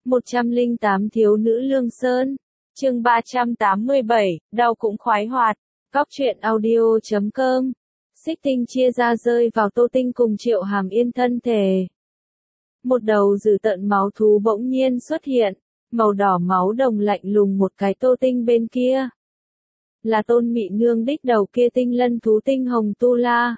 108 Thiếu nữ Lương Sơn. Chương 387, đau cũng khoái hoạt. Góc truyện audio.com. Xích Tinh chia ra rơi vào Tô Tinh cùng Triệu Hàm Yên thân thể. Một đầu dữ tợn máu thú bỗng nhiên xuất hiện, màu đỏ máu đồng lạnh lùng một cái Tô Tinh bên kia. Là Tôn Mị Nương đích đầu kia tinh lân thú tinh hồng tu la.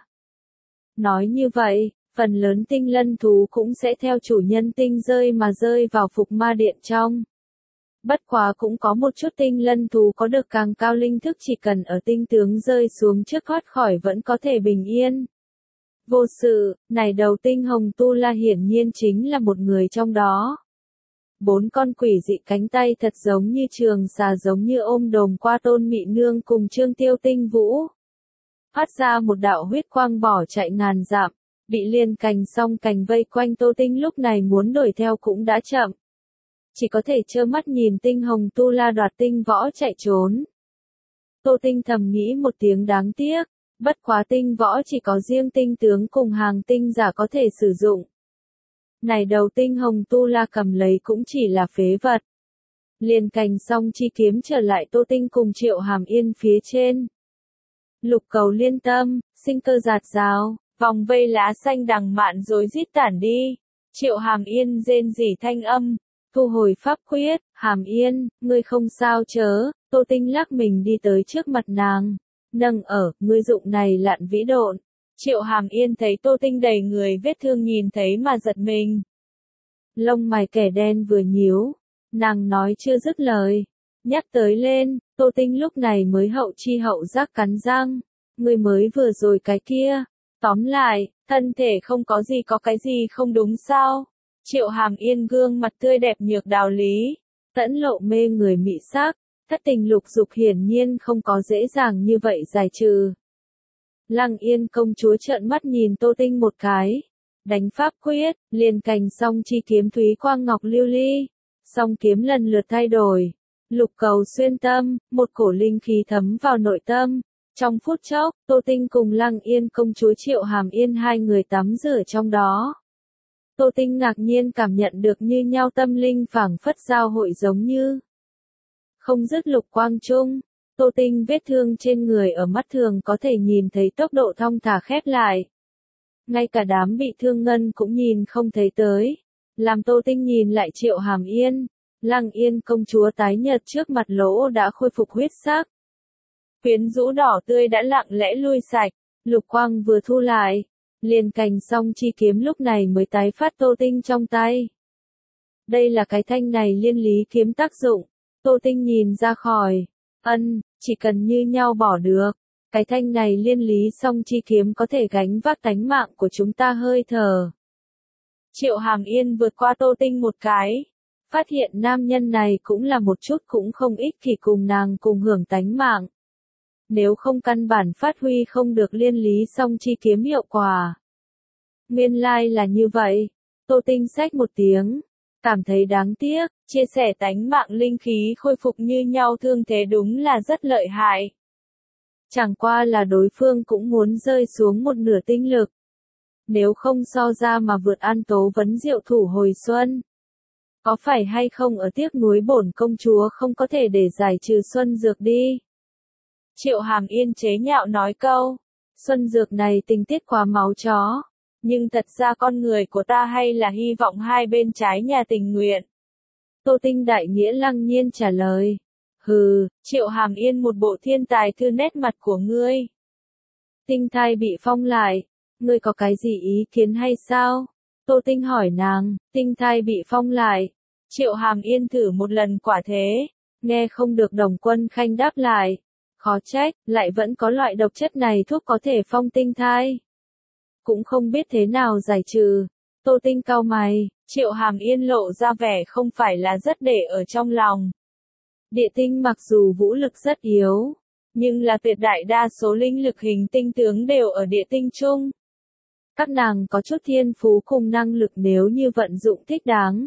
Nói như vậy, phần lớn tinh lân thú cũng sẽ theo chủ nhân tinh rơi mà rơi vào Phục Ma Điện trong. Bất quá cũng có một chút tinh lân thú có được càng cao linh thức, chỉ cần ở tinh tướng rơi xuống trước thoát khỏi vẫn có thể bình yên. Vô sự, này đầu tinh hồng tu la hiển nhiên chính là một người trong đó. 4 con quỷ dị cánh tay thật giống như trường xà giống như ôm đồm qua Tôn Mị Nương cùng Trương Tiêu Tinh Vũ. Phát ra một đạo huyết quang bỏ chạy ngàn dặm, bị liên cành song cành vây quanh Tô Tinh lúc này muốn đuổi theo cũng đã chậm. Chỉ có thể trơ mắt nhìn tinh hồng tu la đoạt tinh võ chạy trốn. Tô Tinh thầm nghĩ một tiếng đáng tiếc, bất quá tinh võ chỉ có riêng tinh tướng cùng hàng tinh giả có thể sử dụng. Này đầu tinh hồng tu la cầm lấy cũng chỉ là phế vật. Liền cành song chi kiếm trở lại Tô Tinh cùng Triệu Hàm Yên phía trên. Lục cầu liên tâm, sinh cơ giạt rào, vòng vây lá xanh đằng mạn rối rít tản đi. Triệu Hàm Yên rên rỉ thanh âm, thu hồi pháp quyết, Hàm Yên, ngươi không sao chớ. Tô Tinh lắc mình đi tới trước mặt nàng, nâng ở, ngươi dụng này lạn vĩ độn. Triệu Hàm Yên thấy Tô Tinh đầy người vết thương nhìn thấy mà giật mình. Lông mày kẻ đen vừa nhíu, nàng nói chưa dứt lời. Nhắc tới lên, Tô Tinh lúc này mới hậu chi hậu giác cắn răng. Ngươi mới vừa rồi cái kia. Tóm lại, thân thể không có gì có cái gì không đúng sao? Triệu Hàm Yên gương mặt tươi đẹp nhược đào lý. Tẫn lộ mê người mị sắc. Thất tình lục dục hiển nhiên không có dễ dàng như vậy giải trừ. Lăng Yên công chúa trợn mắt nhìn Tô Tinh một cái. Đánh pháp quyết, liền cành song chi kiếm thúy quang ngọc lưu ly. Song kiếm lần lượt thay đổi. Lục cầu xuyên tâm, một cổ linh khí thấm vào nội tâm. Trong phút chốc, Tô Tinh cùng Lăng Yên công chúa Triệu Hàm Yên hai người tắm rửa trong đó. Tô Tinh ngạc nhiên cảm nhận được như nhau tâm linh phảng phất giao hội giống như. Không dứt lục quang trung, Tô Tinh vết thương trên người ở mắt thường có thể nhìn thấy tốc độ thong thả khép lại. Ngay cả đám bị thương ngân cũng nhìn không thấy tới. Làm Tô Tinh nhìn lại Triệu Hàm Yên. Lăng Yên công chúa tái nhợt trước mặt lỗ đã khôi phục huyết sắc. Quyến rũ đỏ tươi đã lặng lẽ lui sạch, lục quang vừa thu lại, liền cành song chi kiếm lúc này mới tái phát Tô Tinh trong tay. Đây là cái thanh này liên lý kiếm tác dụng, Tô Tinh nhìn ra khỏi, chỉ cần như nhau bỏ được, cái thanh này liên lý song chi kiếm có thể gánh vác tánh mạng của chúng ta hơi thở. Triệu Hàm Yên vượt qua Tô Tinh một cái, phát hiện nam nhân này cũng là một chút cũng không ích kỷ cùng nàng cùng hưởng tánh mạng. Nếu không căn bản phát huy không được liên lý song chi kiếm hiệu quả. Nguyên lai là như vậy. Tô Tinh xách một tiếng. Cảm thấy đáng tiếc, chia sẻ tánh mạng linh khí khôi phục như nhau thương thế đúng là rất lợi hại. Chẳng qua là đối phương cũng muốn rơi xuống một nửa tinh lực. Nếu không so ra mà vượt An Tố Vấn Diệu thủ hồi xuân. Có phải hay không ở tiếc núi bổn công chúa không có thể để giải trừ xuân dược đi. Triệu Hàm Yên chế nhạo nói câu, xuân dược này tình tiết quá máu chó, nhưng thật ra con người của ta hay là hy vọng hai bên trái nhà tình nguyện. Tô Tinh đại nghĩa lăng nhiên trả lời, hừ, Triệu Hàm Yên một bộ thiên tài thư nét mặt của ngươi. Tinh thai bị phong lại, ngươi có cái gì ý kiến hay sao? Tô Tinh hỏi nàng, tinh thai bị phong lại. Triệu Hàm Yên thử một lần quả thế, nghe không được Đồng Quân Khanh đáp lại. Khó trách, lại vẫn có loại độc chất này thuốc có thể phong tinh thai. Cũng không biết thế nào giải trừ. Tô Tinh cau mày, Triệu Hàm Yên lộ ra vẻ không phải là rất để ở trong lòng. Địa tinh mặc dù vũ lực rất yếu, nhưng là tuyệt đại đa số linh lực hình tinh tướng đều ở địa tinh chung. Các nàng có chút thiên phú cùng năng lực nếu như vận dụng thích đáng.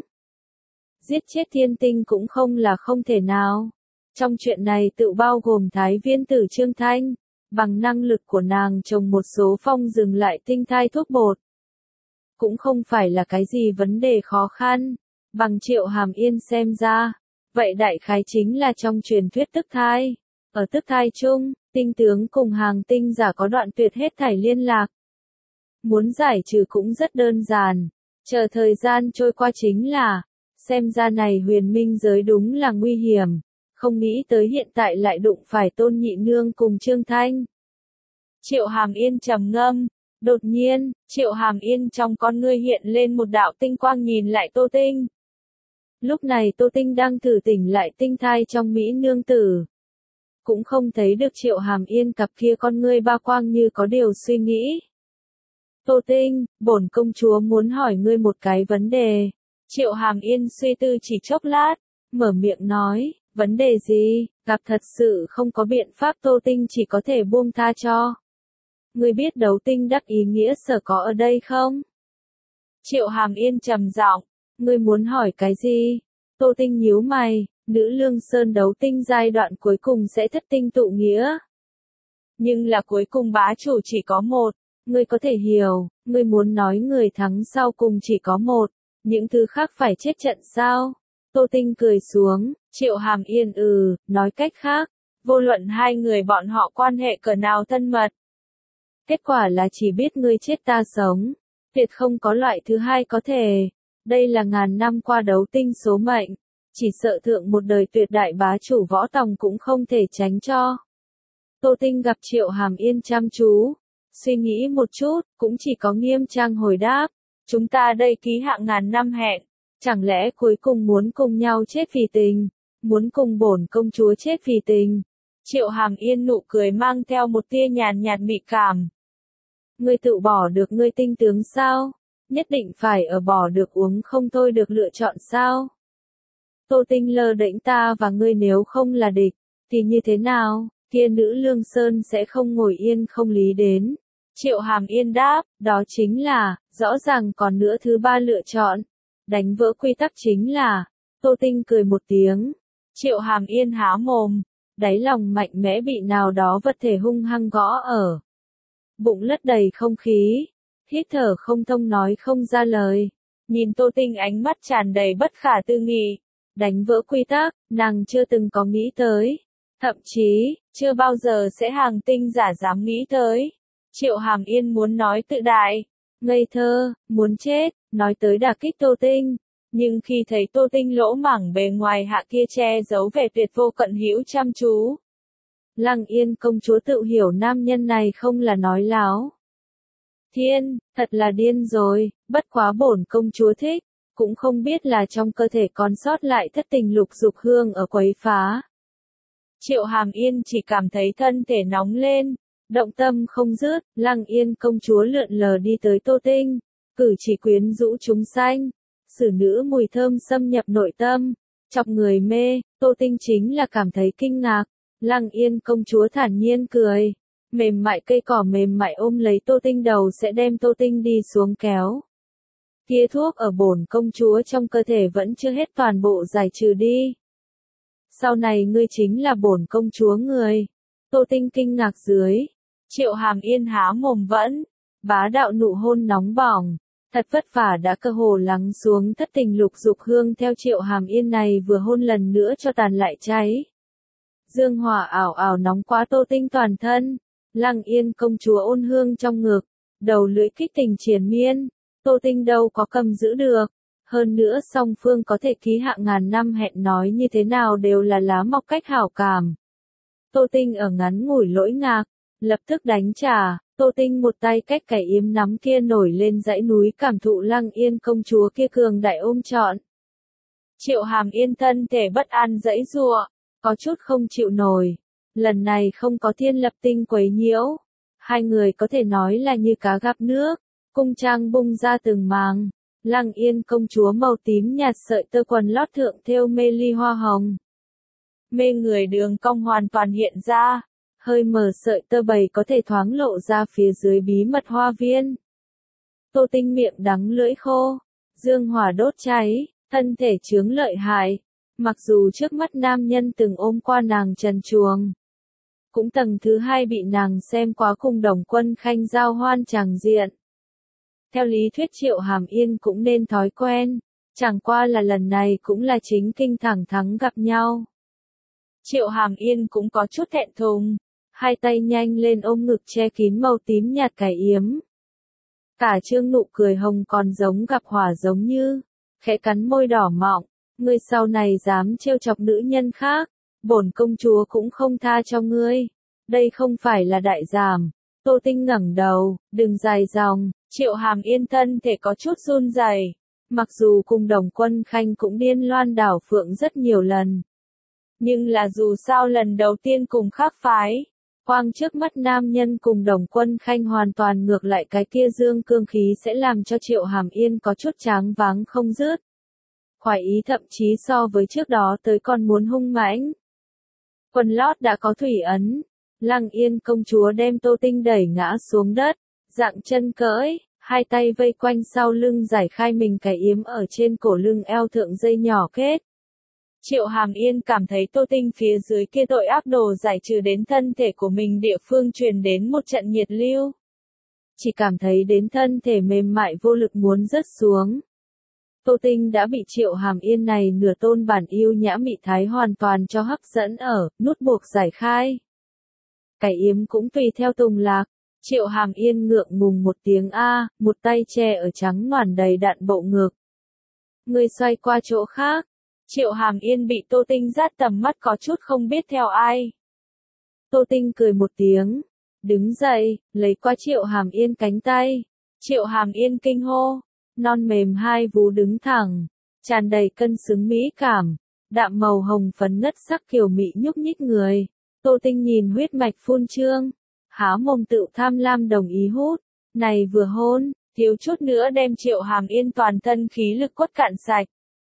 Giết chết thiên tinh cũng không là không thể nào. Trong chuyện này tự bao gồm Thái Viên tử Trương Thanh, bằng năng lực của nàng trồng một số phong dừng lại tinh thai thuốc bột. Cũng không phải là cái gì vấn đề khó khăn, Bằng Triệu Hàm Yên xem ra, vậy đại khái chính là trong truyền thuyết tức thai. Ở tức thai chung, tinh tướng cùng hàng tinh giả có đoạn tuyệt hết thảy liên lạc. Muốn giải trừ cũng rất đơn giản, chờ thời gian trôi qua chính là, xem ra này huyền minh giới đúng là nguy hiểm, không nghĩ tới hiện tại lại đụng phải Tôn Nhị Nương cùng Trương Thanh. Triệu Hàm Yên trầm ngâm, đột nhiên, Triệu Hàm Yên trong con ngươi hiện lên một đạo tinh quang nhìn lại Tô Tinh. Lúc này Tô Tinh đang thử tỉnh lại tinh thai trong Mỹ nương tử. Cũng không thấy được Triệu Hàm Yên cặp kia con ngươi ba quang như có điều suy nghĩ. Tô Tinh, bổn công chúa muốn hỏi ngươi một cái vấn đề. Triệu Hàm Yên suy tư chỉ chốc lát, mở miệng nói, vấn đề gì, gặp thật sự không có biện pháp Tô Tinh chỉ có thể buông tha cho. Ngươi biết đấu tinh đắc ý nghĩa sở có ở đây không? Triệu Hàm Yên trầm giọng, ngươi muốn hỏi cái gì? Tô Tinh nhíu mày, nữ lương sơn đấu tinh giai đoạn cuối cùng sẽ thất tinh tụ nghĩa. Nhưng là cuối cùng bá chủ chỉ có một, ngươi có thể hiểu, ngươi muốn nói người thắng sau cùng chỉ có một, những thứ khác phải chết trận sao? Tô Tinh cười xuống, Triệu Hàm Yên nói cách khác, vô luận hai người bọn họ quan hệ cỡ nào thân mật. Kết quả là chỉ biết ngươi chết ta sống, tuyệt không có loại thứ hai có thể. Đây là ngàn năm qua đấu tinh số mệnh, chỉ sợ thượng một đời tuyệt đại bá chủ Võ Tòng cũng không thể tránh cho. Tô Tinh gặp Triệu Hàm Yên chăm chú, suy nghĩ một chút, cũng chỉ có nghiêm trang hồi đáp, chúng ta đây ký hạ ngàn năm hẹn, chẳng lẽ cuối cùng muốn cùng nhau chết vì tình, muốn cùng bổn công chúa chết vì tình. Triệu Hàm Yên nụ cười mang theo một tia nhàn nhạt mị cảm. Ngươi tự bỏ được ngươi tinh tướng sao? Nhất định phải ở bỏ được uống không thôi được lựa chọn sao? Tô Tinh lơ đễnh ta và ngươi nếu không là địch, thì như thế nào, kia nữ lương sơn sẽ không ngồi yên không lý đến. Triệu Hàm Yên đáp, đó chính là, rõ ràng còn nữa thứ ba lựa chọn. Đánh vỡ quy tắc chính là, Tô Tinh cười một tiếng. Triệu Hàm Yên há mồm, đáy lòng mạnh mẽ bị nào đó vật thể hung hăng gõ ở. Bụng lất đầy không khí, hít thở không thông nói không ra lời. Nhìn Tô Tinh ánh mắt tràn đầy bất khả tư nghị. Đánh vỡ quy tắc, nàng chưa từng có nghĩ tới. Thậm chí, chưa bao giờ sẽ hàng tinh giả dám nghĩ tới. Triệu Hàm Yên muốn nói tự đại, ngây thơ, muốn chết, nói tới đả kích Tô Tinh. Nhưng khi thấy Tô Tinh lỗ mảng bề ngoài hạ kia che giấu vẻ tuyệt vô cận hữu chăm chú. Lăng Yên công chúa tự hiểu nam nhân này không là nói láo. Thiên, thật là điên rồi, bất quá bổn công chúa thích, cũng không biết là trong cơ thể còn sót lại thất tình lục dục hương ở quấy phá. Triệu Hàm Yên chỉ cảm thấy thân thể nóng lên, động tâm không dứt, Lăng Yên công chúa lượn lờ đi tới Tô Tinh, cử chỉ quyến rũ chúng sanh, xử nữ mùi thơm xâm nhập nội tâm, chọc người mê, Tô Tinh chính là cảm thấy kinh ngạc. Lăng Yên công chúa thản nhiên cười, mềm mại cây cỏ mềm mại ôm lấy Tô Tinh đầu sẽ đem Tô Tinh đi xuống kéo. Kia thuốc ở bổn công chúa trong cơ thể vẫn chưa hết toàn bộ giải trừ đi. Sau này ngươi chính là bổn công chúa người. Tô Tinh kinh ngạc dưới. Triệu Hàm Yên há mồm vẫn. Bá đạo nụ hôn nóng bỏng. Thật vất vả đã cơ hồ lắng xuống thất tình lục dục hương theo Triệu Hàm Yên này vừa hôn lần nữa cho tàn lại cháy. Dương hỏa ảo ảo nóng quá Tô Tinh toàn thân. Lăng Yên công chúa ôn hương trong ngực. Đầu lưỡi kích tình triền miên. Tô Tinh đâu có cầm giữ được. Hơn nữa song phương có thể ký hạ ngàn năm hẹn nói như thế nào đều là lá mọc cách hảo cảm. Tô Tinh ở ngắn ngủi lỗi ngạc, lập tức đánh trả, Tô Tinh một tay cách cái yếm nắm kia nổi lên dãy núi cảm thụ Lăng Yên công chúa kia cường đại ôm trọn. Triệu Hàm Yên thân thể bất an dãy giụa, có chút không chịu nổi. Lần này không có Thiên Lập Tinh quấy nhiễu. Hai người có thể nói là như cá gặp nước, cung trang bung ra từng màng. Lăng Yên công chúa màu tím nhạt sợi tơ quần lót thượng thêu mê ly hoa hồng. Mê người đường cong hoàn toàn hiện ra, hơi mở sợi tơ bầy có thể thoáng lộ ra phía dưới bí mật hoa viên. Tô Tinh miệng đắng lưỡi khô, dương hỏa đốt cháy, thân thể chướng lợi hại. Mặc dù trước mắt nam nhân từng ôm qua nàng trần truồng, cũng tầng thứ hai bị nàng xem quá cùng Đồng Quân Khanh giao hoan tràng diện. Theo lý thuyết Triệu Hàm Yên cũng nên thói quen, Chẳng qua là lần này cũng là chính kinh thẳng thắn gặp nhau. Triệu Hàm Yên cũng có chút thẹn thùng, hai tay nhanh lên ôm ngực che kín màu tím nhạt cái yếm. Cả trương nụ cười hồng còn giống gặp hỏa giống như, khẽ cắn môi đỏ mọng, ngươi sau này dám trêu chọc nữ nhân khác, bổn công chúa cũng không tha cho ngươi. Đây không phải là đại giảm. Tô Tinh ngẩng đầu, đừng dài dòng, Triệu Hàm Yên thân thể có chút run rẩy. Mặc dù cùng Đồng Quân Khanh cũng điên loan đảo phượng rất nhiều lần. Nhưng là dù sao lần đầu tiên cùng khác phái, quang trước mắt nam nhân cùng Đồng Quân Khanh hoàn toàn ngược lại cái kia dương cương khí sẽ làm cho Triệu Hàm Yên có chút tráng váng không dứt. Khoái ý thậm chí so với trước đó tới còn muốn hung mãnh. Quần lót đã có thủy ấn, Lăng Yên công chúa đem Tô Tinh đẩy ngã xuống đất, dạng chân cỡi, hai tay vây quanh sau lưng giải khai mình cái yếm ở trên cổ lưng eo thượng dây nhỏ kết. Triệu Hàm Yên cảm thấy Tô Tinh phía dưới kia tội ác đồ giải trừ đến thân thể của mình địa phương truyền đến một trận nhiệt lưu. Chỉ cảm thấy đến thân thể mềm mại vô lực muốn rớt xuống. Tô Tinh đã bị Triệu Hàm Yên này nửa tôn bản yêu nhã mị thái hoàn toàn cho hấp dẫn ở, nút buộc giải khai. Cái yếm cũng tùy theo tùng lạc, Triệu Hàm Yên ngượng ngùng một tiếng a, một tay che ở trắng ngoằn đầy đặn bộ ngực. Người xoay qua chỗ khác, Triệu Hàm Yên bị Tô Tinh dắt tầm mắt có chút không biết theo ai. Tô Tinh cười một tiếng, đứng dậy, lấy qua Triệu Hàm Yên cánh tay. Triệu Hàm Yên kinh hô, non mềm hai vú đứng thẳng, tràn đầy cân xứng mỹ cảm, đạm màu hồng phấn ngất sắc kiều mị nhúc nhích người. Tô Tinh nhìn huyết mạch phun trương, há mồm tự tham lam đồng ý hút, này vừa hôn, thiếu chút nữa đem Triệu Hàm Yên toàn thân khí lực quất cạn sạch.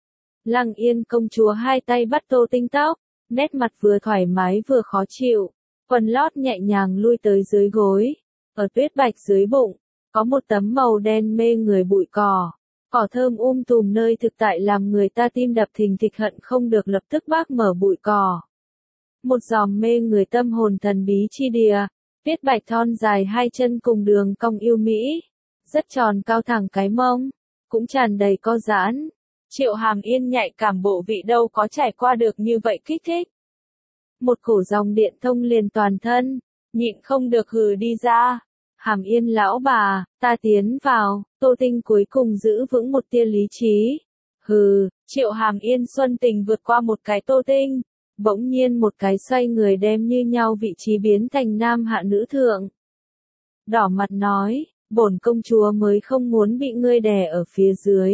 Lăng Yên công chúa hai tay bắt Tô Tinh tóc, nét mặt vừa thoải mái vừa khó chịu, quần lót nhẹ nhàng lui tới dưới gối, ở tuyết bạch dưới bụng, có một tấm màu đen mê người bụi cỏ thơm tùm nơi thực tại làm người ta tim đập thình thịch hận không được lập tức bác mở bụi cỏ. Một dòng mê người tâm hồn thần bí chi địa, tuyết bạch thon dài hai chân cùng đường cong yêu mỹ, rất tròn cao thẳng cái mông, cũng tràn đầy co giãn. Triệu Hàm Yên nhạy cảm bộ vị đâu có trải qua được như vậy kích thích. Một cổ dòng điện thông liền toàn thân, nhịn không được hừ đi ra. Hàm Yên lão bà, ta tiến vào, Tô Tinh cuối cùng giữ vững một tia lý trí. Hừ, Triệu Hàm Yên xuân tình vượt qua một cái Tô Tinh, bỗng nhiên một cái xoay người đem như nhau vị trí biến thành nam hạ nữ thượng. Đỏ mặt nói, bổn công chúa mới không muốn bị ngươi đè ở phía dưới.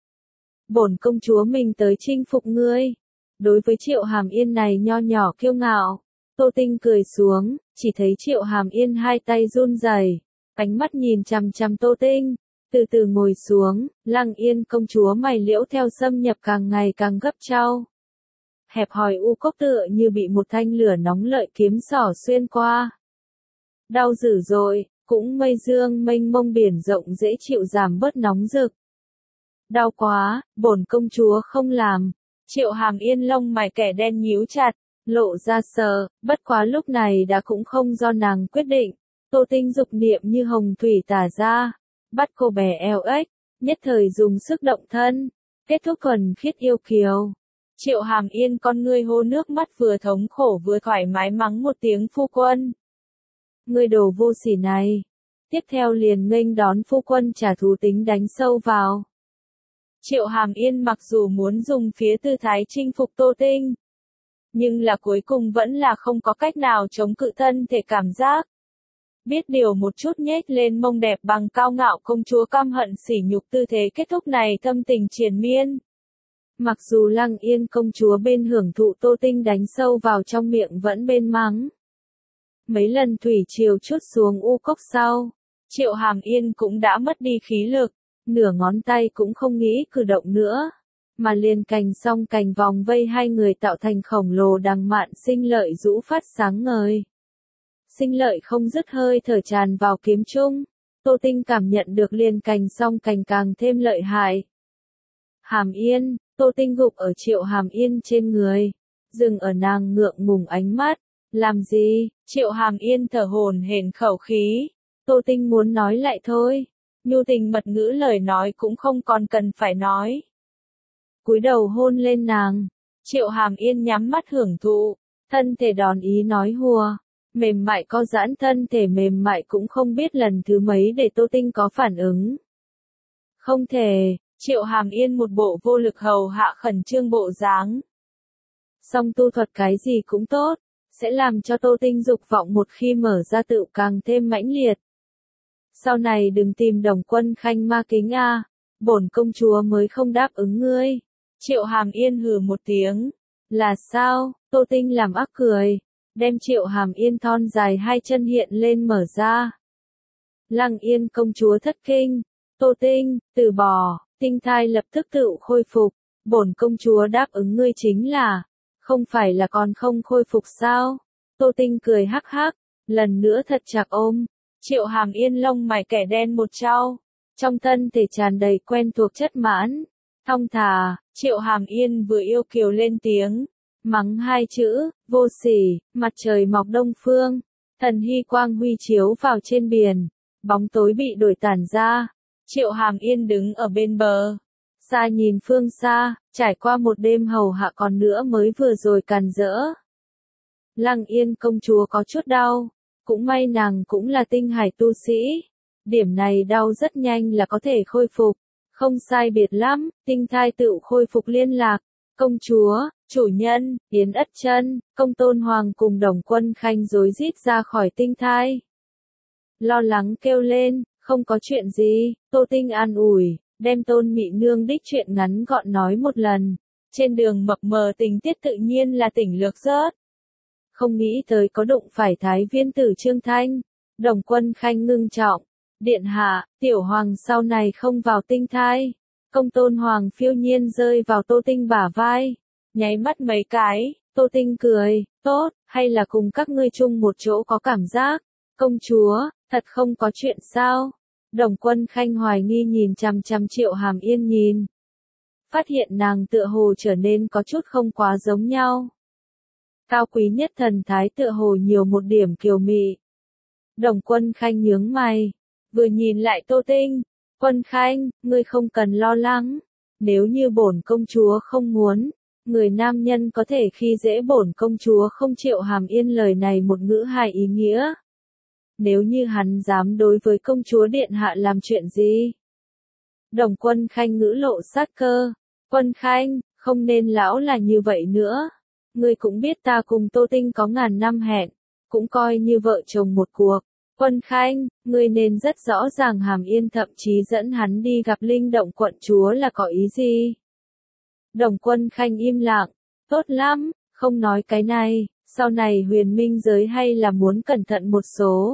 Bổn công chúa mình tới chinh phục ngươi. Đối với Triệu Hàm Yên này nho nhỏ kiêu ngạo, Tô Tinh cười xuống, chỉ thấy Triệu Hàm Yên hai tay run rẩy, ánh mắt nhìn chằm chằm Tô Tinh, từ từ ngồi xuống, Lăng Yên công chúa mày liễu theo xâm nhập càng ngày càng gấp trao. Hẹp hòi u cốc tựa như bị một thanh lửa nóng lợi kiếm xỏ xuyên qua. Đau dữ dội, cũng mây dương mênh mông biển rộng dễ chịu giảm bớt nóng rực. Đau quá, bổn công chúa không làm. Triệu Hàm Yên lông mày kẻ đen nhíu chặt, lộ ra sợ, bất quá lúc này đã cũng không do nàng quyết định. Tô Tinh dục niệm như hồng thủy tả ra, bắt cô bé eo ếch, nhất thời dùng sức động thân, kết thúc thuần khiết yêu kiều. Triệu Hàm Yên con ngươi hô nước mắt vừa thống khổ vừa thoải mái mắng một tiếng phu quân. Ngươi đồ vô sỉ này. Tiếp theo liền nghênh đón phu quân trả thù tính đánh sâu vào. Triệu Hàm Yên mặc dù muốn dùng phía tư thái chinh phục Tô Tinh, nhưng là cuối cùng vẫn là không có cách nào chống cự thân thể cảm giác. Biết điều một chút nhếch lên mông đẹp bằng cao ngạo công chúa căm hận sỉ nhục tư thế kết thúc này thâm tình triền miên. Mặc dù Lăng Yên công chúa bên hưởng thụ Tô Tinh đánh sâu vào trong miệng vẫn bên mắng. Mấy lần thủy triều chút xuống u cốc sau, Triệu Hàm Yên cũng đã mất đi khí lực, nửa ngón tay cũng không nghĩ cử động nữa, mà liền cành song cành vòng vây hai người tạo thành khổng lồ đằng mạn sinh lợi rũ phát sáng ngời. Sinh lợi không dứt hơi thở tràn vào kiếm trung, Tô Tinh cảm nhận được liền cành song cành càng thêm lợi hại. Hàm Yên, Tô Tinh gục ở Triệu Hàm Yên trên người, dừng ở nàng ngượng ngùng ánh mắt. Làm gì? Triệu Hàm Yên thở hổn hển khẩu khí. Tô Tinh muốn nói lại thôi. Nhu tình mật ngữ lời nói cũng không còn cần phải nói. cúi đầu hôn lên nàng. Triệu Hàm Yên nhắm mắt hưởng thụ, thân thể đòn ý nói hùa, mềm mại co giãn, thân thể mềm mại cũng không biết lần thứ mấy để Tô Tinh có phản ứng. Không thể, Triệu Hàm Yên một bộ vô lực hầu hạ khẩn trương bộ dáng. Song tu thuật cái gì cũng tốt, sẽ làm cho Tô Tinh dục vọng một khi mở ra tựu càng thêm mãnh liệt. Sau này đừng tìm Đồng Quân Khanh ma kính a, bổn công chúa mới không đáp ứng ngươi. Triệu Hàm Yên hừ một tiếng. Là sao? Tô Tinh làm ác cười, đem Triệu Hàm Yên thon dài hai chân hiện lên mở ra. Lăng Yên công chúa thất kinh. Tô Tinh, từ bỏ, tinh thai lập tức tự khôi phục. Bổn công chúa đáp ứng ngươi chính là, không phải là còn không khôi phục sao? Tô Tinh cười hắc hắc, lần nữa thật chặt ôm. Triệu Hàm Yên lông mày kẻ đen một trao, trong thân thể tràn đầy quen thuộc chất mãn. Thong thả, Triệu Hàm Yên vừa yêu kiều lên tiếng, mắng hai chữ, vô sỉ. Mặt trời mọc đông phương, thần hy quang huy chiếu vào trên biển, bóng tối bị đổi tản ra. Triệu Hàm Yên đứng ở bên bờ, xa nhìn phương xa, trải qua một đêm hầu hạ còn nữa mới vừa rồi càn rỡ. Lăng Yên công chúa có chút đau, cũng may nàng cũng là tinh hải tu sĩ, điểm này đau rất nhanh là có thể khôi phục, không sai biệt lắm, tinh thai tự khôi phục liên lạc. Công chúa, chủ nhân, Yến Ất Chân, Công Tôn Hoàng cùng Đồng Quân Khanh rối rít ra khỏi tinh thai. Lo lắng kêu lên, không có chuyện gì, Tô Tinh an ủi, đem Tôn Mị Nương đích chuyện ngắn gọn nói một lần. Trên đường mập mờ tình tiết tự nhiên là tỉnh lược rớt. Không nghĩ tới có đụng phải Thái Viên tử Trương Thanh. Đồng Quân Khanh ngưng trọng, điện hạ, tiểu hoàng sau này không vào tinh thai. Công Tôn Hoàng phiêu nhiên rơi vào Tô Tinh bả vai, nháy mắt mấy cái. Tô Tinh cười, tốt, hay là cùng các ngươi chung một chỗ có cảm giác. Công chúa, thật không có chuyện sao? Đồng Quân Khanh hoài nghi nhìn chằm chằm Triệu Hàm Yên nhìn, phát hiện nàng tựa hồ trở nên có chút không quá giống nhau. Cao quý nhất thần thái tựa hồ nhiều một điểm kiều mị. Đồng Quân Khanh nhướng mày, vừa nhìn lại Tô Tinh. Quân Khanh, ngươi không cần lo lắng, nếu như bổn công chúa không muốn, người nam nhân có thể khi dễ bổn công chúa không. Triệu Hàm Yên lời này một ngữ hai ý nghĩa. Nếu như hắn dám đối với công chúa điện hạ làm chuyện gì? Đồng Quân Khanh ngữ lộ sát cơ. Quân Khanh, không nên lão là như vậy nữa. Ngươi cũng biết ta cùng Tô Tinh có ngàn năm hẹn, cũng coi như vợ chồng một cuộc. Quân Khanh, ngươi nên rất rõ ràng Hàm Yên thậm chí dẫn hắn đi gặp Linh Động quận chúa là có ý gì. Đồng Quân Khanh im lặng, tốt lắm, không nói cái này, sau này huyền minh giới hay là muốn cẩn thận một số.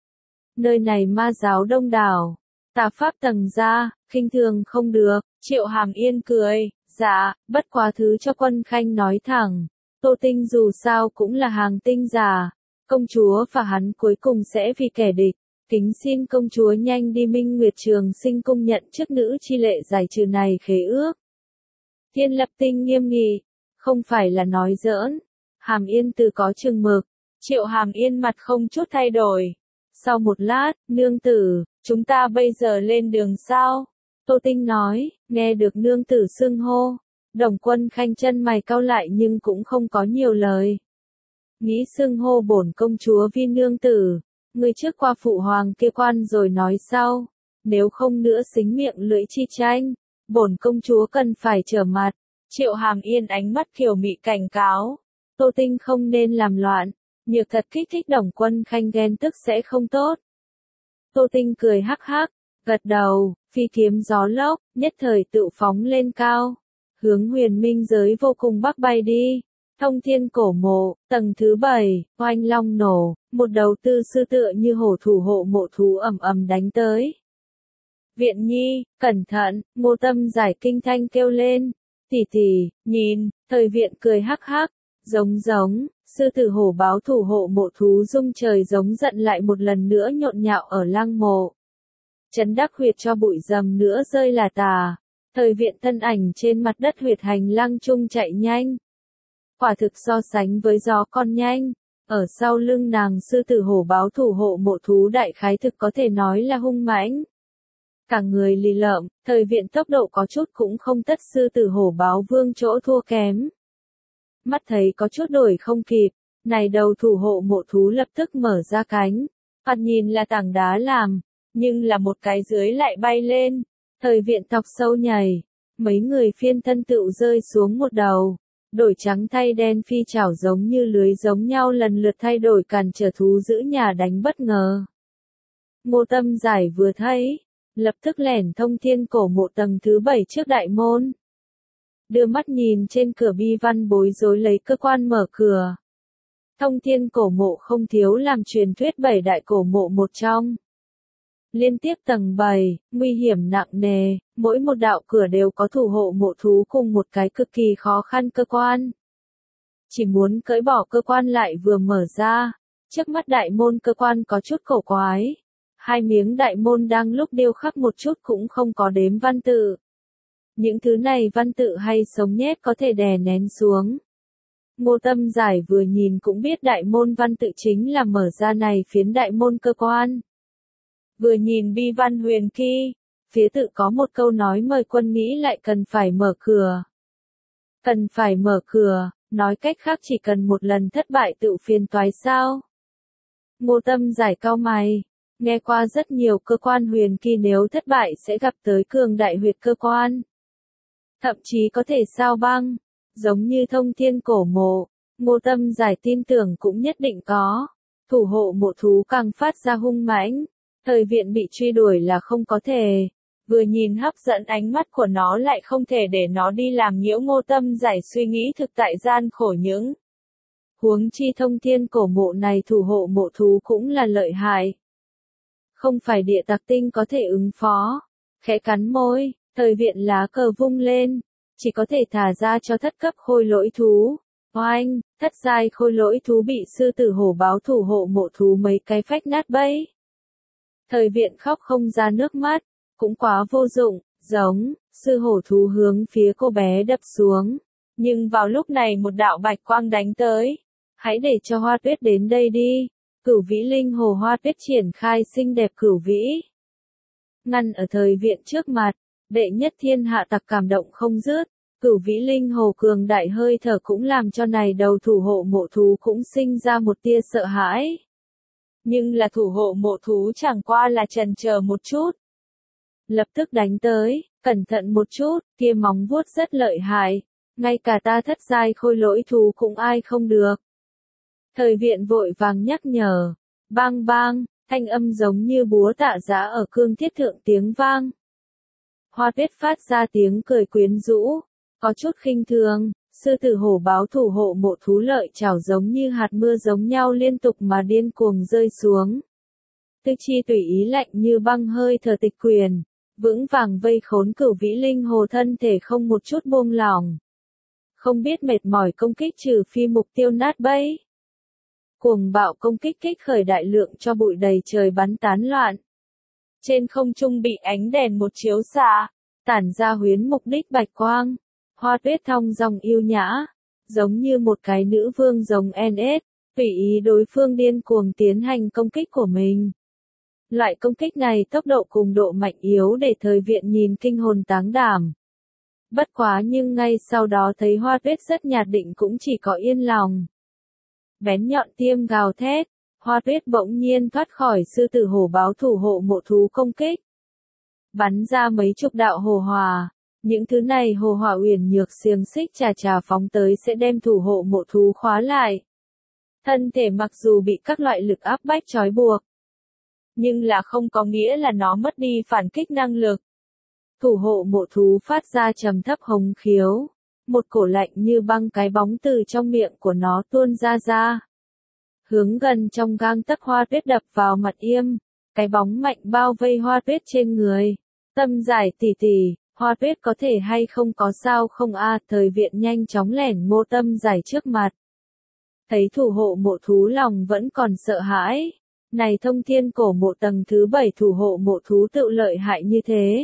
Nơi này ma giáo đông đảo, tà pháp tầng ra, khinh thường không được. Triệu Hàm Yên cười, dạ, bất quá thứ cho Quân Khanh nói thẳng, Tô Tinh dù sao cũng là hàng tinh già. Công chúa và hắn cuối cùng sẽ vì kẻ địch, kính xin công chúa nhanh đi Minh Nguyệt Trường Sinh cung nhận chức nữ chi lệ giải trừ này khế ước. Thiên Lập Tinh nghiêm nghị, không phải là nói giỡn. Hàm Yên từ có chừng mực, Triệu Hàm Yên mặt không chút thay đổi. Sau một lát, nương tử, chúng ta bây giờ lên đường sao? Tô Tinh nói, nghe được nương tử xưng hô. Đồng Quân Khanh chân mày cau lại nhưng cũng không có nhiều lời. Nghĩ xưng hô bổn công chúa vi nương tử, người trước qua phụ hoàng kia quan rồi nói sau, nếu không nữa xính miệng lưỡi chi tranh, bổn công chúa cần phải trở mặt. Triệu Hàm Yên ánh mắt kiều mị cảnh cáo, Tô Tinh không nên làm loạn, nhược thật kích thích Đồng Quân Khanh ghen tức sẽ không tốt. Tô Tinh cười hắc hắc, gật đầu, phi kiếm gió lốc, nhất thời tự phóng lên cao, hướng huyền minh giới vô cùng bắc bay đi. Thông Thiên Cổ Mộ, tầng thứ 7, oanh long nổ, một đầu tư sư tựa như hổ thủ hộ mộ thú ầm ầm đánh tới. Viện Nhi, cẩn thận, Ngô Tâm giải kinh thanh kêu lên, tỷ tỷ, nhìn, thời viện cười hắc hắc, giống, sư tử hổ báo thủ hộ mộ thú rung trời giống giận lại một lần nữa nhộn nhạo ở lăng mộ. Chấn đắc huyệt cho bụi rầm nữa rơi là tà, thời viện thân ảnh trên mặt đất huyệt hành lăng trung chạy nhanh. Quả thực so sánh với gió con nhanh, ở sau lưng nàng sư tử hổ báo thủ hộ mộ thú đại khái thực có thể nói là hung mãnh. Cả người lì lợm, thời viện tốc độ có chút cũng không tất sư tử hổ báo vương chỗ thua kém. Mắt thấy có chút đuổi không kịp, này đầu thủ hộ mộ thú lập tức mở ra cánh. Thoạt nhìn là tảng đá làm, nhưng là một cái dưới lại bay lên. Thời viện thọc sâu nhảy, mấy người phiên thân tựu rơi xuống một đầu. Đổi trắng thay đen phi chảo giống như lưới giống nhau lần lượt thay đổi cản trở thú giữ nhà đánh bất ngờ. Ngô Tâm Giải vừa thấy, lập tức lẻn thông thiên cổ mộ tầng thứ 7 trước đại môn. Đưa mắt nhìn trên cửa bi văn bối rối lấy cơ quan mở cửa. Thông thiên cổ mộ không thiếu làm truyền thuyết 7 đại cổ mộ một trong. Liên tiếp tầng 7, nguy hiểm nặng nề, mỗi một đạo cửa đều có thủ hộ mộ thú cùng một cái cực kỳ khó khăn cơ quan. Chỉ muốn cởi bỏ cơ quan lại vừa mở ra, trước mắt đại môn cơ quan có chút cổ quái. Hai miếng đại môn đang lúc điêu khắc một chút cũng không có đếm văn tự. Những thứ này văn tự hay sống nhét có thể đè nén xuống. Ngô Tâm Giải vừa nhìn cũng biết đại môn văn tự chính là mở ra này phiến đại môn cơ quan. Vừa nhìn bi văn huyền kỳ, phía tự có một câu nói mời quân nghĩ lại cần phải mở cửa. Cần phải mở cửa, nói cách khác chỉ cần một lần thất bại tự phiền toái sao. Ngô Tâm Giải cau mày, nghe qua rất nhiều cơ quan huyền kỳ nếu thất bại sẽ gặp tới cường đại huyệt cơ quan. Thậm chí có thể sao băng, giống như thông thiên cổ mộ, Ngô Tâm Giải tin tưởng cũng nhất định có. Thủ hộ mộ thú càng phát ra hung mãnh, thời viện bị truy đuổi là không có thể. Vừa nhìn hấp dẫn ánh mắt của nó lại không thể để nó đi làm nhiễu Ngô Tâm Giải suy nghĩ thực tại gian khổ những. Huống chi thông thiên cổ mộ này thủ hộ mộ thú cũng là lợi hại. Không phải địa tặc tinh có thể ứng phó. Khẽ cắn môi, thời viện lá cờ vung lên, chỉ có thể thả ra cho thất cấp khôi lỗi thú. Oanh, thất giai khôi lỗi thú bị sư tử hổ báo thủ hộ mộ thú mấy cái phách nát bấy. Thời viện khóc không ra nước mắt, cũng quá vô dụng, giống, sư hổ thú hướng phía cô bé đập xuống. Nhưng vào lúc này một đạo bạch quang đánh tới. Hãy để cho Hoa Tuyết đến đây đi. Cửu vĩ linh hồ Hoa Tuyết triển khai xinh đẹp cửu vĩ. Ngăn ở thời viện trước mặt, đệ nhất thiên hạ tặc cảm động không dứt. Cửu vĩ linh hồ cường đại hơi thở cũng làm cho này đầu thủ hộ mộ thú cũng sinh ra một tia sợ hãi. Nhưng là thủ hộ mộ thú chẳng qua là chần chờ một chút. Lập tức đánh tới, cẩn thận một chút, kia móng vuốt rất lợi hại. Ngay cả ta thất giai khôi lỗi thú cũng ai không được. Thời viện vội vàng nhắc nhở. Bang bang, thanh âm giống như búa tạ giã ở cương thiết thượng tiếng vang. Hoa Tuyết phát ra tiếng cười quyến rũ, có chút khinh thường, sư tử hổ báo thủ hộ mộ thú lợi chảo giống như hạt mưa giống nhau liên tục mà điên cuồng rơi xuống. Tư chi tùy ý lạnh như băng hơi thở tịch quyền, vững vàng vây khốn cửu vĩ linh hồ thân thể không một chút buông lỏng. Không biết mệt mỏi công kích trừ phi mục tiêu nát bấy. Cuồng bạo công kích kích khởi đại lượng cho bụi đầy trời bắn tán loạn. Trên không trung bị ánh đèn một chiếu xạ, tản ra huyến mục đích bạch quang. Hoa Tuyết thong dong yêu nhã, giống như một cái nữ vương giống NS, tùy ý đối phương điên cuồng tiến hành công kích của mình. Loại công kích này tốc độ cùng độ mạnh yếu để thời viện nhìn kinh hồn táng đảm. Bất quá nhưng ngay sau đó thấy Hoa Tuyết rất nhạt định cũng chỉ có yên lòng. Bén nhọn tiêm gào thét, Hoa Tuyết bỗng nhiên thoát khỏi sư tử hổ báo thủ hộ mộ thú công kích. Bắn ra mấy chục đạo hồ hòa, những thứ này hồ hỏa uyển nhược xiềng xích trà phóng tới sẽ đem thủ hộ mộ thú khóa lại. Thân thể mặc dù bị các loại lực áp bách trói buộc, nhưng là không có nghĩa là nó mất đi phản kích năng lực. Thủ hộ mộ thú phát ra trầm thấp hống khiếu. Một cổ lạnh như băng cái bóng từ trong miệng của nó tuôn ra. Hướng gần trong gang tấc Hoa Tuyết đập vào mặt im. Cái bóng mạnh bao vây Hoa Tuyết trên người. Tâm Giải tỉ tỉ, Hoa Tuyết có thể hay không có sao không a? Thời viện nhanh chóng lẻn Ngô Tâm Giải trước mặt. Thấy thủ hộ mộ thú lòng vẫn còn sợ hãi. Này thông thiên cổ mộ tầng thứ 7 thủ hộ mộ thú tự lợi hại như thế.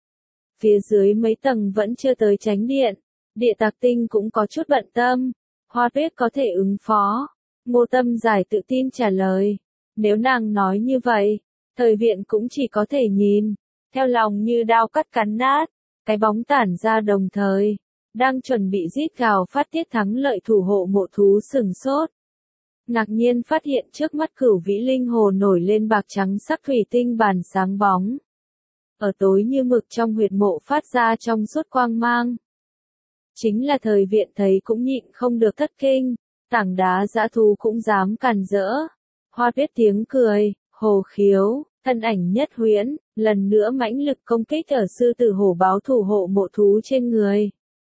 Phía dưới mấy tầng vẫn chưa tới tránh điện. Địa tặc tinh cũng có chút bận tâm. Hoa Tuyết có thể ứng phó. Ngô Tâm Giải tự tin trả lời. Nếu nàng nói như vậy, thời viện cũng chỉ có thể nhìn. theo lòng như đao cắt cắn nát, cái bóng tản ra đồng thời, đang chuẩn bị rít gào phát tiết thắng lợi thủ hộ mộ thú sừng sốt. Ngạc nhiên phát hiện trước mắt Cửu Vĩ Linh Hồ nổi lên bạc trắng sắc thủy tinh bàn sáng bóng. Ở tối như mực trong huyệt mộ phát ra trong suốt quang mang. Chính là Thời Viện thấy cũng nhịn không được thất kinh, tảng đá dã thú cũng dám càn rỡ. Hoa Tuyết tiếng cười, hồ khiếu, thân ảnh nhất huyễn, lần nữa mãnh lực công kích ở sư tử hổ báo thủ hộ mộ thú trên người.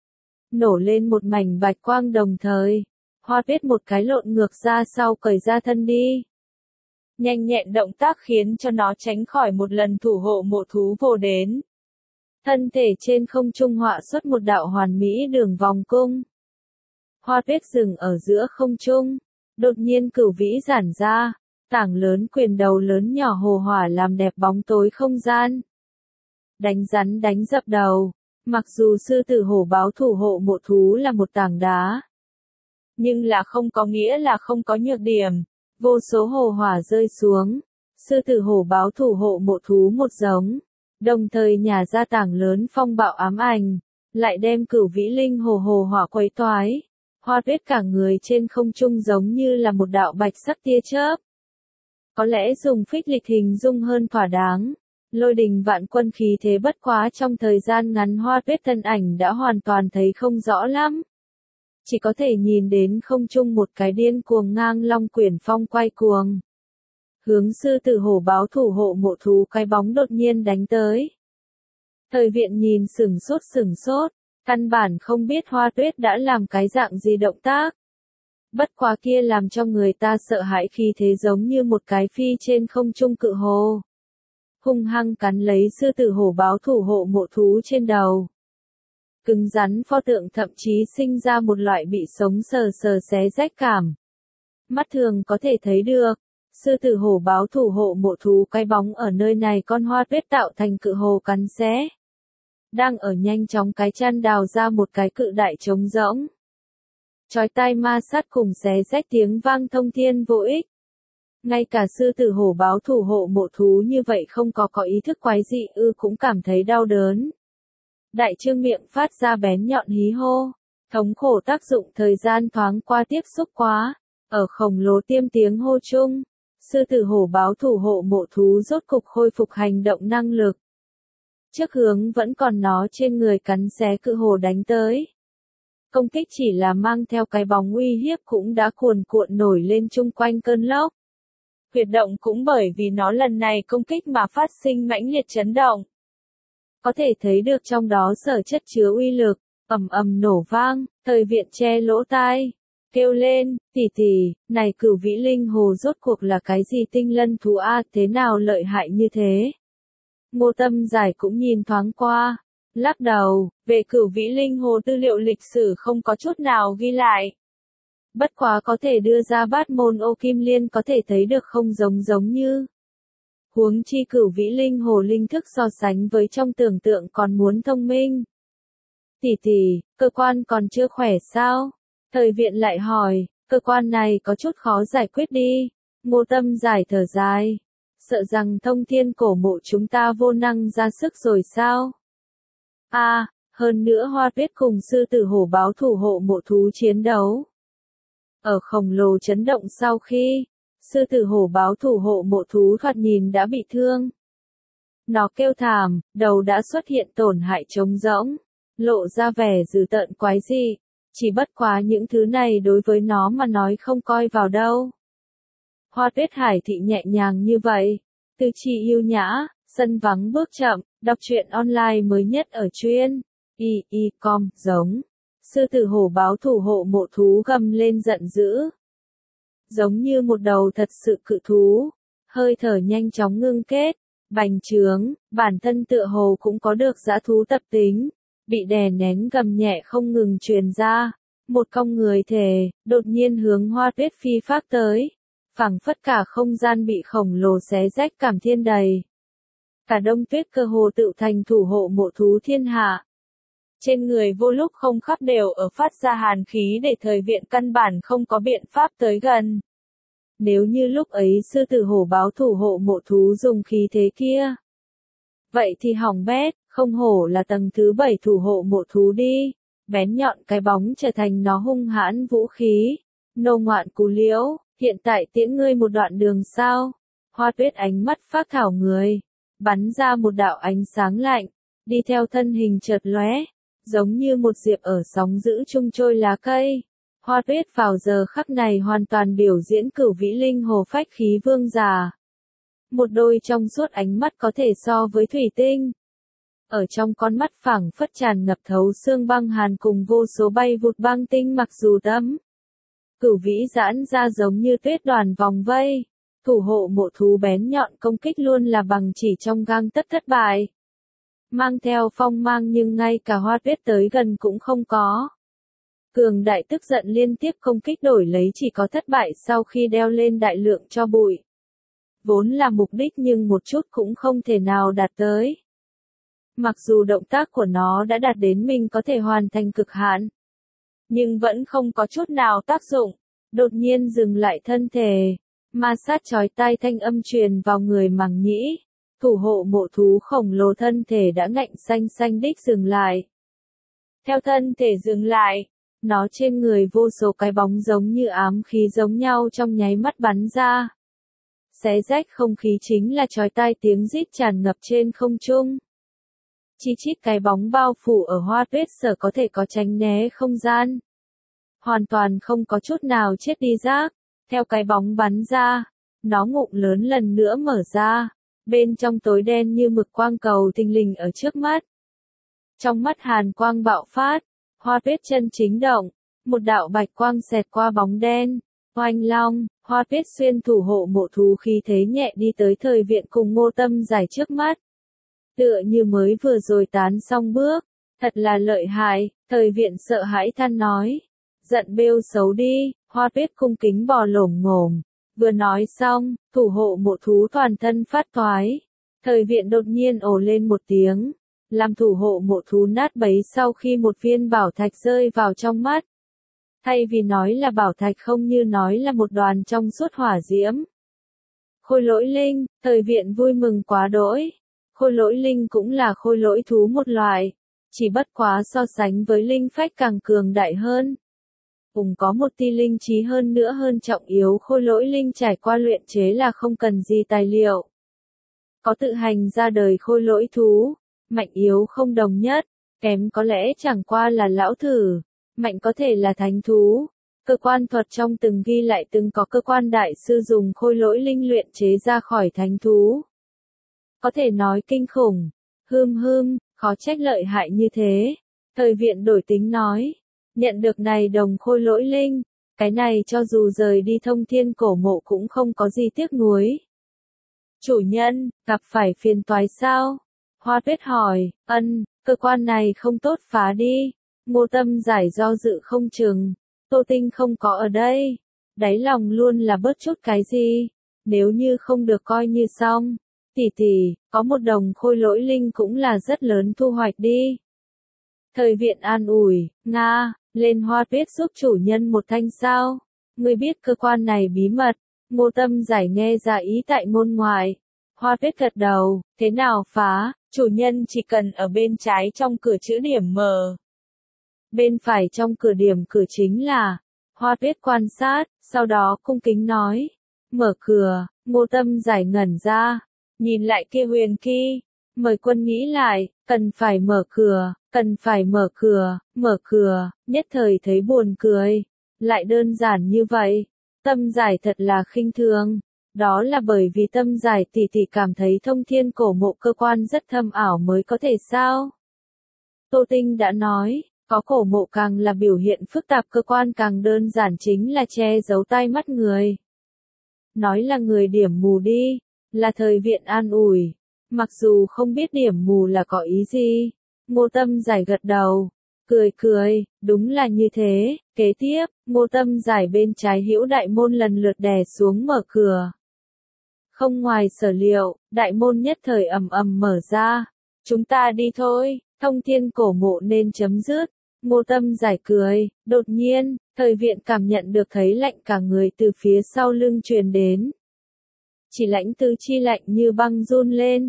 Nổ lên một mảnh bạch quang đồng thời, Hoa Tuyết một cái lộn ngược ra sau cởi ra thân đi. Nhanh nhẹn động tác khiến cho nó tránh khỏi một lần thủ hộ mộ thú vồ đến. Thân thể trên không trung họa xuất một đạo hoàn mỹ đường vòng cung. Hoa Tuyết dừng ở giữa không trung, đột nhiên cửu vĩ giản ra, tảng lớn quyền đầu lớn nhỏ hồ hỏa làm đẹp bóng tối không gian. Đánh rắn đánh dập đầu, mặc dù sư tử hổ báo thủ hộ mộ thú là một tảng đá, nhưng là không có nghĩa là không có nhược điểm. Vô số hồ hỏa rơi xuống, sư tử hổ báo thủ hộ mộ thú một giống, đồng thời nhả ra tảng lớn phong bạo ám ảnh, lại đem Cửu Vĩ Linh hồ hỏa quấy toái. Hoa Tuyết cả người trên không trung giống như là một đạo bạch sắc tia chớp. Có lẽ dùng phích lịch hình dung hơn thỏa đáng. Lôi đình vạn quân khí thế bất quá trong thời gian ngắn Hoa Tuyết thân ảnh đã hoàn toàn thấy không rõ lắm. Chỉ có thể nhìn đến không trung một cái điên cuồng ngang long quyển phong quay cuồng. Hướng sư tử hổ báo thủ hộ mộ thú cái bóng đột nhiên đánh tới. Thời Viện nhìn sửng sốt, căn bản không biết Hoa Tuyết đã làm cái dạng gì động tác. Bất quá kia làm cho người ta sợ hãi khi thế giống như một cái phi trên không trung cự hồ. Hung hăng cắn lấy sư tử hổ báo thủ hộ mộ thú trên đầu. Cứng rắn pho tượng thậm chí sinh ra một loại bị sống sờ xé rách cảm. Mắt thường có thể thấy được, sư tử hổ báo thủ hộ mộ thú cái bóng ở nơi này con Hoa Tuyết tạo thành cự hồ cắn xé. Đang ở nhanh chóng cái chăn đào ra một cái cự đại trống rỗng. Chói tai ma sát cùng xé rách tiếng vang thông thiên vô ích. Ngay cả sư tử hổ báo thủ hộ mộ thú như vậy không có ý thức quái dị cũng cảm thấy đau đớn. Đại trương miệng phát ra bén nhọn hí hô. Thống khổ tác dụng thời gian thoáng qua tiếp xúc quá. Ở khổng lồ tiêm tiếng hô chung. Sư tử hổ báo thủ hộ mộ thú rốt cục khôi phục hành động năng lực. Trước hướng vẫn còn nó trên người cắn xé cự hồ đánh tới. Công kích chỉ là mang theo cái bóng uy hiếp cũng đã cuồn cuộn nổi lên chung quanh cơn lốc. Huyệt động cũng bởi vì nó lần này công kích mà phát sinh mãnh liệt chấn động. Có thể thấy được trong đó sở chất chứa uy lực, ầm ầm nổ vang, Thời Viện che lỗ tai, kêu lên, tỷ, này Cửu Vĩ Linh hồ rốt cuộc là cái gì tinh lân thú a, thế nào lợi hại như thế? Ngô Tâm Giải cũng nhìn thoáng qua, lắc đầu, về Cửu Vĩ Linh hồ tư liệu lịch sử không có chút nào ghi lại. Bất quá có thể đưa ra bát môn ô kim liên có thể thấy được không giống như. Huống chi Cửu Vĩ Linh hồ linh thức so sánh với trong tưởng tượng còn muốn thông minh. Tỷ, cơ quan còn chưa khỏe sao? Thời Viện lại hỏi, cơ quan này có chút khó giải quyết đi. Ngô Tâm Giải thở dài, sợ rằng Thông Thiên cổ mộ chúng ta vô năng ra sức rồi sao? Hơn nữa Hoa Tuyết cùng sư tử hổ báo thủ hộ mộ thú chiến đấu. Ở khổng lồ chấn động sau khi, sư tử hổ báo thủ hộ mộ thú thoạt nhìn đã bị thương. Nó kêu thảm, đầu đã xuất hiện tổn hại trống rỗng, lộ ra vẻ dữ tợn quái dị. Chỉ bất quá những thứ này đối với nó mà nói không coi vào đâu. Hoa Tuyết Hải thị nhẹ nhàng như vậy, tư chi yêu nhã, sân vắng bước chậm, đọc truyện online mới nhất ở chuyên com giống. Sư tử hổ báo thủ hộ mộ thú gầm lên giận dữ. Giống như một đầu thật sự cự thú, hơi thở nhanh chóng ngưng kết, bành trướng, bản thân tựa hồ cũng có được dã thú tập tính, bị đè nén gầm nhẹ không ngừng truyền ra. Một cong người thể, đột nhiên hướng Hoa Tuyết phi phác tới. Phảng phất cả không gian bị khổng lồ xé rách cảm thiên đầy. Cả đông tuyết cơ hồ tự thành thủ hộ mộ thú thiên hạ. Trên người vô lúc không khắp đều ở phát ra hàn khí để Thời Viện căn bản không có biện pháp tới gần. Nếu như lúc ấy sư tử hổ báo thủ hộ mộ thú dùng khí thế kia, Vậy thì hỏng bét, không hổ là tầng thứ 7 thủ hộ mộ thú đi. Bén nhọn cái bóng trở thành nó hung hãn vũ khí. Nô ngoạn cú liễu, hiện tại tiễn ngươi một đoạn đường sao? Hoa Tuyết ánh mắt phác thảo người, bắn ra một đạo ánh sáng lạnh, đi theo thân hình chợt lóe, giống như một diệp ở sóng dữ chung trôi lá cây. Hoa Tuyết vào giờ khắc này hoàn toàn biểu diễn cửu vĩ linh hồ phách khí vương giả. Một đôi trong suốt ánh mắt có thể so với thủy tinh. Ở trong con mắt phảng phất tràn ngập thấu xương băng hàn cùng vô số bay vụt băng tinh mặc dù tấm. Cửu vĩ giãn ra giống như tuyết đoàn vòng vây. Thủ hộ mộ thú bén nhọn công kích luôn là bằng chỉ trong gang tấc thất bại. Mang theo phong mang nhưng ngay cả Hoa Tuyết tới gần cũng không có. Cường đại tức giận liên tiếp công kích đổi lấy chỉ có thất bại sau khi đeo lên đại lượng cho bụi. Vốn là mục đích nhưng một chút cũng không thể nào đạt tới. Mặc dù động tác của nó đã đạt đến mình có thể hoàn thành cực hạn, nhưng vẫn không có chút nào tác dụng. Đột nhiên dừng lại thân thể, ma sát chói tai thanh âm truyền vào người màng nhĩ. Thủ hộ mộ thú khổng lồ thân thể đã ngạnh xanh xanh đích dừng lại. Theo thân thể dừng lại, nó trên người vô số cái bóng giống như ám khí giống nhau trong nháy mắt bắn ra. Xé rách không khí chính là chói tai tiếng rít tràn ngập trên không trung. Chi chít cái bóng bao phủ ở Hoa Tuyết sở có thể có tránh né không gian. Hoàn toàn không có chút nào chết đi rác. Theo cái bóng bắn ra, nó ngụm lớn lần nữa mở ra. Bên trong tối đen như mực quang cầu thình lình ở trước mắt. Trong mắt hàn quang bạo phát, Hoa Tuyết chân chính động, một đạo bạch quang xẹt qua bóng đen. Oanh long, Hoa Tuyết xuyên thủ hộ mộ thú khí thế nhẹ đi tới thời viện cùng Ngô Tâm Giải trước mắt. Tựa như mới vừa rồi tán xong bước, thật là lợi hại, thời viện sợ hãi than nói. Giận bêu xấu đi, Hoa Tuyết cung kính bò lổm ngổm. Vừa nói xong, thủ hộ mộ thú toàn thân phát toái. Thời viện đột nhiên ồ lên một tiếng, làm thủ hộ mộ thú nát bấy sau khi một viên bảo thạch rơi vào trong mắt. Thay vì nói là bảo thạch không như nói là một đoàn trong suốt hỏa diễm. Khôi lỗi linh, thời viện vui mừng quá đỗi. Khôi lỗi linh cũng là khôi lỗi thú một loại, chỉ bất quá so sánh với linh phách càng cường đại hơn. Cùng có một tia linh trí hơn nữa hơn trọng yếu khôi lỗi linh trải qua luyện chế là không cần gì tài liệu. Có tự hành ra đời khôi lỗi thú, mạnh yếu không đồng nhất, kém có lẽ chẳng qua là lão thử, mạnh có thể là thánh thú. Cơ quan thuật trong từng ghi lại từng có cơ quan đại sư dùng khôi lỗi linh luyện chế ra khỏi thánh thú. Có thể nói kinh khủng, khó trách lợi hại như thế. Thời viện đổi tính nói, nhận được này đồng khôi lỗi linh, cái này cho dù rời đi Thông Thiên cổ mộ cũng không có gì tiếc nuối. Chủ nhân, gặp phải phiền toái sao? Hoa Tuyết hỏi, cơ quan này không tốt phá đi. Ngô Tâm Giải do dự không chừng, Tô Tinh không có ở đây. Đáy lòng luôn là bớt chút cái gì, nếu như không được coi như xong. Tỷ tỷ, có một đồng khôi lỗi linh cũng là rất lớn thu hoạch đi. Thời viện an ủi, Nga, lên Hoa Tuyết giúp chủ nhân một thanh sao. Ngươi biết cơ quan này bí mật. Ngô Tâm Giải nghe ra ý tại môn ngoài. Hoa Tuyết gật đầu, thế nào phá, chủ nhân chỉ cần ở bên trái trong cửa chữ điểm M. Bên phải trong cửa điểm cửa chính là. Hoa Tuyết quan sát, sau đó cung kính nói. Mở cửa, Ngô Tâm Giải ngẩn ra. Nhìn lại kia huyền kỳ, mời quân nghĩ lại, cần phải mở cửa, nhất thời thấy buồn cười, lại đơn giản như vậy. Tâm Giải thật là khinh thường, đó là bởi vì Tâm Giải tỷ tỷ cảm thấy Thông Thiên cổ mộ cơ quan rất thâm ảo mới có thể sao. Tô Tinh đã nói, có cổ mộ càng là biểu hiện phức tạp cơ quan càng đơn giản chính là che giấu tai mắt người. Nói là người điểm mù đi. Là thời viện an ủi, mặc dù không biết điểm mù là có ý gì. Ngô Tâm Giải gật đầu, cười, đúng là như thế. Kế tiếp, Ngô Tâm Giải bên trái hữu đại môn lần lượt đè xuống mở cửa. Không ngoài sở liệu, đại môn nhất thời ầm ầm mở ra. Chúng ta đi thôi, Thông Thiên cổ mộ nên chấm dứt. Ngô Tâm Giải cười, đột nhiên, thời viện cảm nhận được thấy lạnh cả người từ phía sau lưng truyền đến. Chỉ lãnh tứ chi lạnh như băng run lên.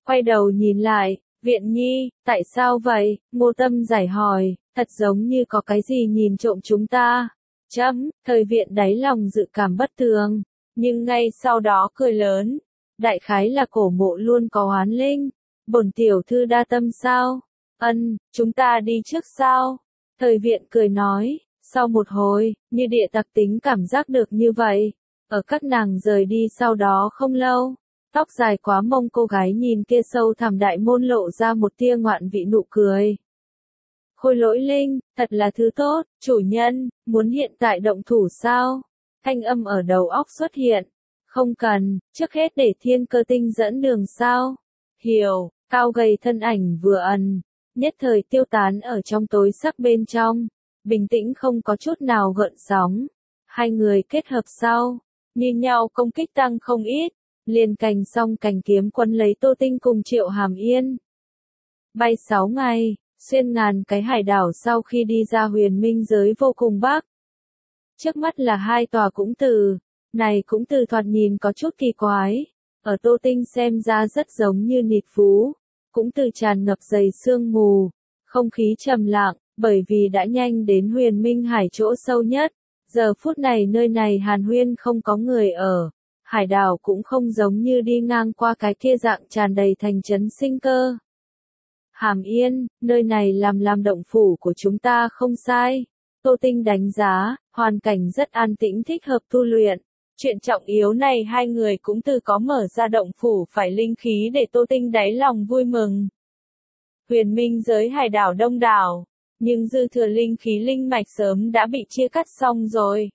Quay đầu nhìn lại, Viện Nhi, tại sao vậy? Ngô Tâm giải hỏi, thật giống như có cái gì nhìn trộm chúng ta. Thời Viện đáy lòng dự cảm bất thường, nhưng ngay sau đó cười lớn. Đại khái là cổ mộ luôn có oán linh. Bổn tiểu thư đa tâm sao? Chúng ta đi trước sao? Thời Viện cười nói, sau một hồi, như địa tặc tính cảm giác được như vậy. Ở các nàng rời đi sau đó không lâu. Tóc dài quá mông cô gái nhìn kia sâu thẳm đại môn lộ ra một tia ngoạn vị nụ cười. Khôi Lỗi Linh, thật là thứ tốt, chủ nhân, muốn hiện tại động thủ sao? Thanh âm ở đầu óc xuất hiện. Không cần, trước hết để Thiên Cơ Tinh dẫn đường sao? Hiểu, cao gầy thân ảnh vừa nhất thời tiêu tán ở trong tối sắc bên trong. Bình tĩnh không có chút nào gợn sóng. Hai người kết hợp sau, như nhau công kích tăng không ít. Liền cành song cành kiếm quấn lấy Tô Tinh cùng Triệu Hàm Yên. Bay 6 ngày, xuyên ngàn cái hải đảo sau khi đi ra huyền minh giới vô cùng bắc. Trước mắt là hai tòa cũng từ, này cũng từ thoạt nhìn có chút kỳ quái. Ở Tô Tinh xem ra rất giống như nịt phú, cũng từ tràn ngập dày sương mù, không khí trầm lặng, bởi vì đã nhanh đến huyền minh hải chỗ sâu nhất. Giờ phút này nơi này hàn huyên không có người ở. Hải đảo cũng không giống như đi ngang qua cái kia dạng tràn đầy thành trấn sinh cơ. Hàm Yên, nơi này làm động phủ của chúng ta không sai. Tô Tinh đánh giá, hoàn cảnh rất an tĩnh thích hợp tu luyện. Chuyện trọng yếu này hai người cũng từ có mở ra động phủ phải linh khí để Tô Tinh đáy lòng vui mừng. Huyền minh giới hải đảo đông đảo, nhưng dư thừa linh khí linh mạch sớm đã bị chia cắt xong rồi.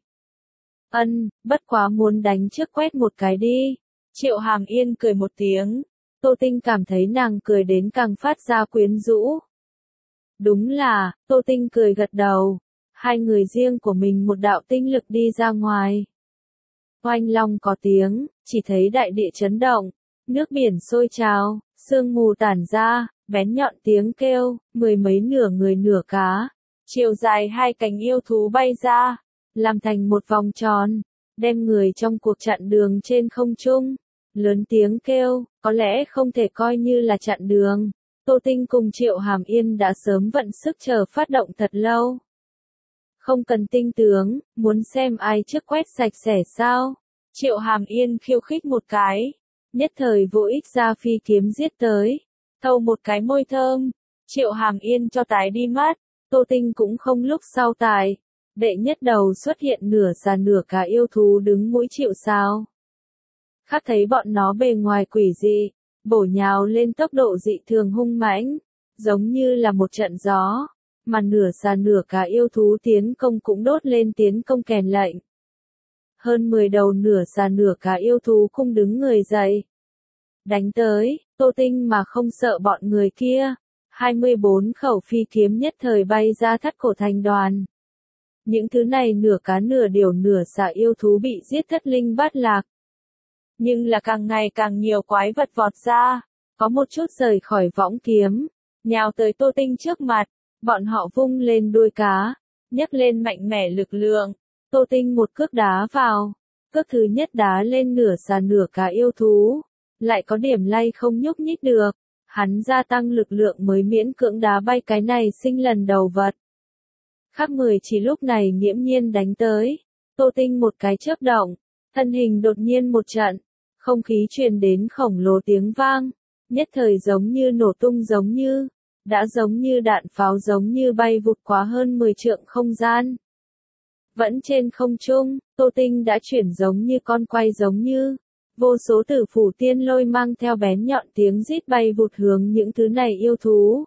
Bất quá muốn đánh trước quét một cái đi. Triệu Hàm Yên cười một tiếng. Tô Tinh cảm thấy nàng cười đến càng phát ra quyến rũ. Đúng là, Tô Tinh cười gật đầu. Hai người riêng của mình một đạo tinh lực đi ra ngoài. Oanh long có tiếng, chỉ thấy đại địa chấn động. Nước biển sôi trào, sương mù tản ra, bén nhọn tiếng kêu, mười mấy nửa người nửa cá. Chiều dài hai cánh yêu thú bay ra. Làm thành một vòng tròn, đem người trong cuộc chặn đường trên không trung. Lớn tiếng kêu, có lẽ không thể coi như là chặn đường. Tô Tinh cùng Triệu Hàm Yên đã sớm vận sức chờ phát động thật lâu. Không cần tinh tướng, muốn xem ai trước quét sạch sẽ sao? Triệu Hàm Yên khiêu khích một cái. Nhất thời vô ích ra phi kiếm giết tới. Thâu một cái môi thơm. Triệu Hàm Yên cho tái đi mắt. Tô Tinh cũng không lúc sau tài. Đệ nhất đầu xuất hiện nửa già nửa cá yêu thú đứng mũi chịu sào. Khác thấy bọn nó bề ngoài quỷ dị, bổ nhào lên tốc độ dị thường hung mãnh, giống như là một trận gió, mà nửa già nửa cá yêu thú tiến công cũng đốt lên tiến công kèn lệnh. Hơn 10 đầu nửa già nửa cá yêu thú không đứng người dậy. Đánh tới, Tô Tinh mà không sợ bọn người kia, 24 khẩu phi kiếm nhất thời bay ra thắt cổ thành đoàn. Những thứ này nửa cá nửa điều nửa xà yêu thú bị giết thất linh bát lạc. Nhưng là càng ngày càng nhiều quái vật vọt ra, có một chút rời khỏi võng kiếm, nhào tới Tô Tinh trước mặt, bọn họ vung lên đuôi cá, nhấc lên mạnh mẽ lực lượng, Tô Tinh một cước đá vào, cước thứ nhất đá lên nửa xà nửa cá yêu thú, lại có điểm lay không nhúc nhích được, hắn gia tăng lực lượng mới miễn cưỡng đá bay cái này sinh lần đầu vật. Khắc 10 chỉ lúc này nghiễm nhiên đánh tới, Tô Tinh một cái chớp động, thân hình đột nhiên một trận, không khí truyền đến khổng lồ tiếng vang, nhất thời giống như nổ tung đã giống như đạn pháo giống như bay vụt quá hơn 10 trượng không gian. Vẫn trên không trung, Tô Tinh đã chuyển giống như con quay giống như, vô số tử phủ tiên lôi mang theo bén nhọn tiếng rít bay vụt hướng những thứ này yêu thú.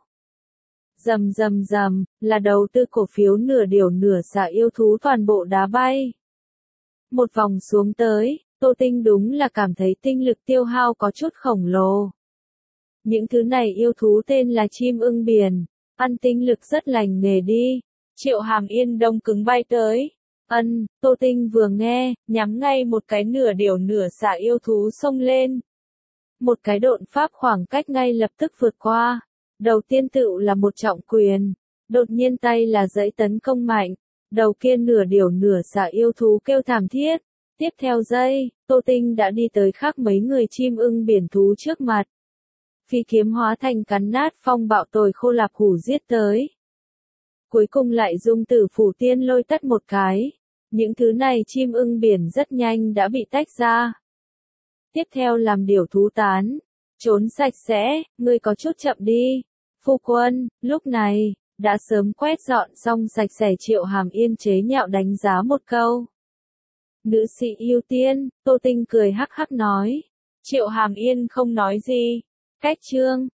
Rầm rầm rầm, là đầu tư cổ phiếu nửa điều nửa xà yêu thú toàn bộ đá bay. Một vòng xuống tới, Tô Tinh đúng là cảm thấy tinh lực tiêu hao có chút khổng lồ. Những thứ này yêu thú tên là chim ưng biển, ăn tinh lực rất lành nghề đi. Triệu Hàm Yên đông cứng bay tới. Tô Tinh vừa nghe, nhắm ngay một cái nửa điều nửa xà yêu thú xông lên. Một cái độn pháp khoảng cách ngay lập tức vượt qua. Đầu tiên tựu là một trọng quyền, đột nhiên tay là dãy tấn công mạnh, đầu kia nửa điều nửa xà yêu thú kêu thảm thiết, tiếp theo giây, Tô Tinh đã đi tới khác mấy người chim ưng biển thú trước mặt. phi kiếm hóa thành cắn nát phong bạo tồi khô lạp hủ giết tới. Cuối cùng lại dùng tử phủ tiên lôi tắt một cái. Những thứ này chim ưng biển rất nhanh đã bị tách ra. Tiếp theo làm điều thú tán. Trốn sạch sẽ, ngươi có chút chậm đi. Phu quân, lúc này, đã sớm quét dọn xong sạch sẽ Triệu Hàm Yên chế nhạo đánh giá một câu. Nữ sĩ ưu tiên, Tô Tinh cười hắc hắc nói. Triệu Hàm Yên không nói gì. Cách chương